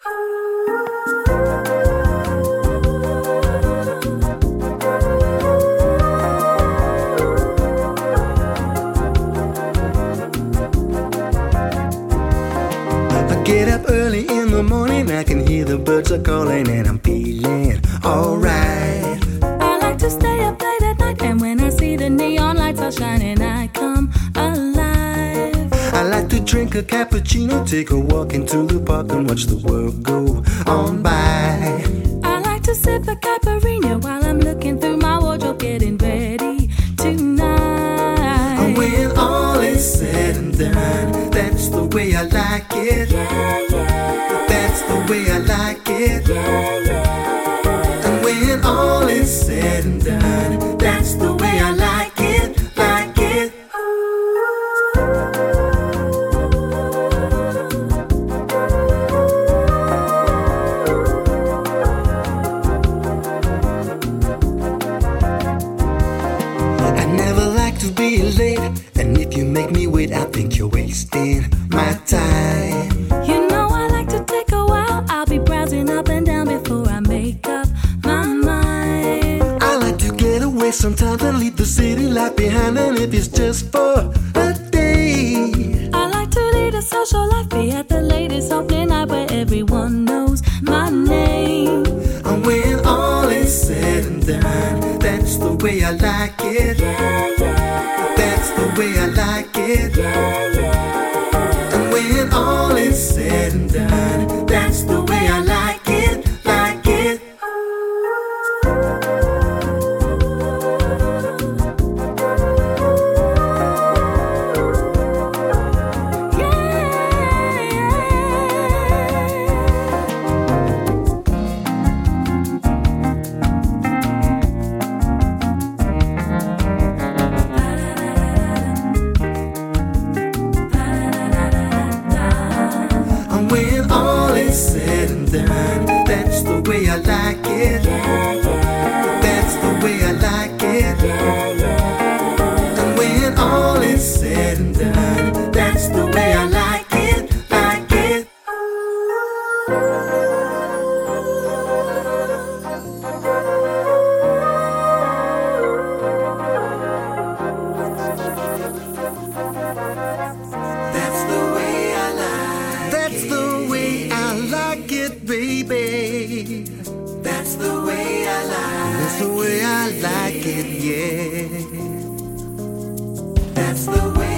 I get up early in the morning, I can hear the birds are calling, and I'm feeling alright. I like to stay up late at night, and when I see the neon lights are shining, I come alive. I like to drink a cappuccino, take a walk into the park and watch the world go on by. I like to sip a caipirinha while I'm looking through my wardrobe, getting ready tonight. And when all is said and done, that's the way I like it. Yeah, yeah. That's the way I like it. Yeah, yeah. And when all is said and done, that's the way I like it, like it. I never like to be late, and if you make me wait, I think you're wasting my time. You know I like to take a while. I'll be browsing up and down before I make up my mind. I like to get away sometimes and leave the city life behind, and if it's just for a day. I like to lead a social life, be at the latest opening night where everyone knows my name. And when all is said and done, that's the way I like it. Yeah, yeah. That's the way I like it. Yeah, yeah. And when all is said and done, that's the way I like it, like it. And when all is said and done, that's the way I like it. Yeah, yeah. That's the way I like it. Yeah, yeah. And when all is said and done, that's the way I like it, like it. That's the way I like it. That's the way I like it, baby. That's the way I like it. That's the way I like it, yeah. That's the way